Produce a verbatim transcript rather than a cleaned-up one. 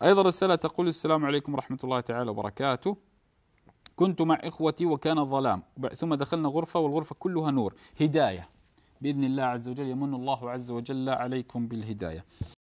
أيضا رسالة تقول: السلام عليكم ورحمة الله تعالى وبركاته. كنت مع إخوتي وكان ظلام، ثم دخلنا غرفة والغرفة كلها نور، هداية بإذن الله عز وجل، يمن الله عز وجل عليكم بالهداية.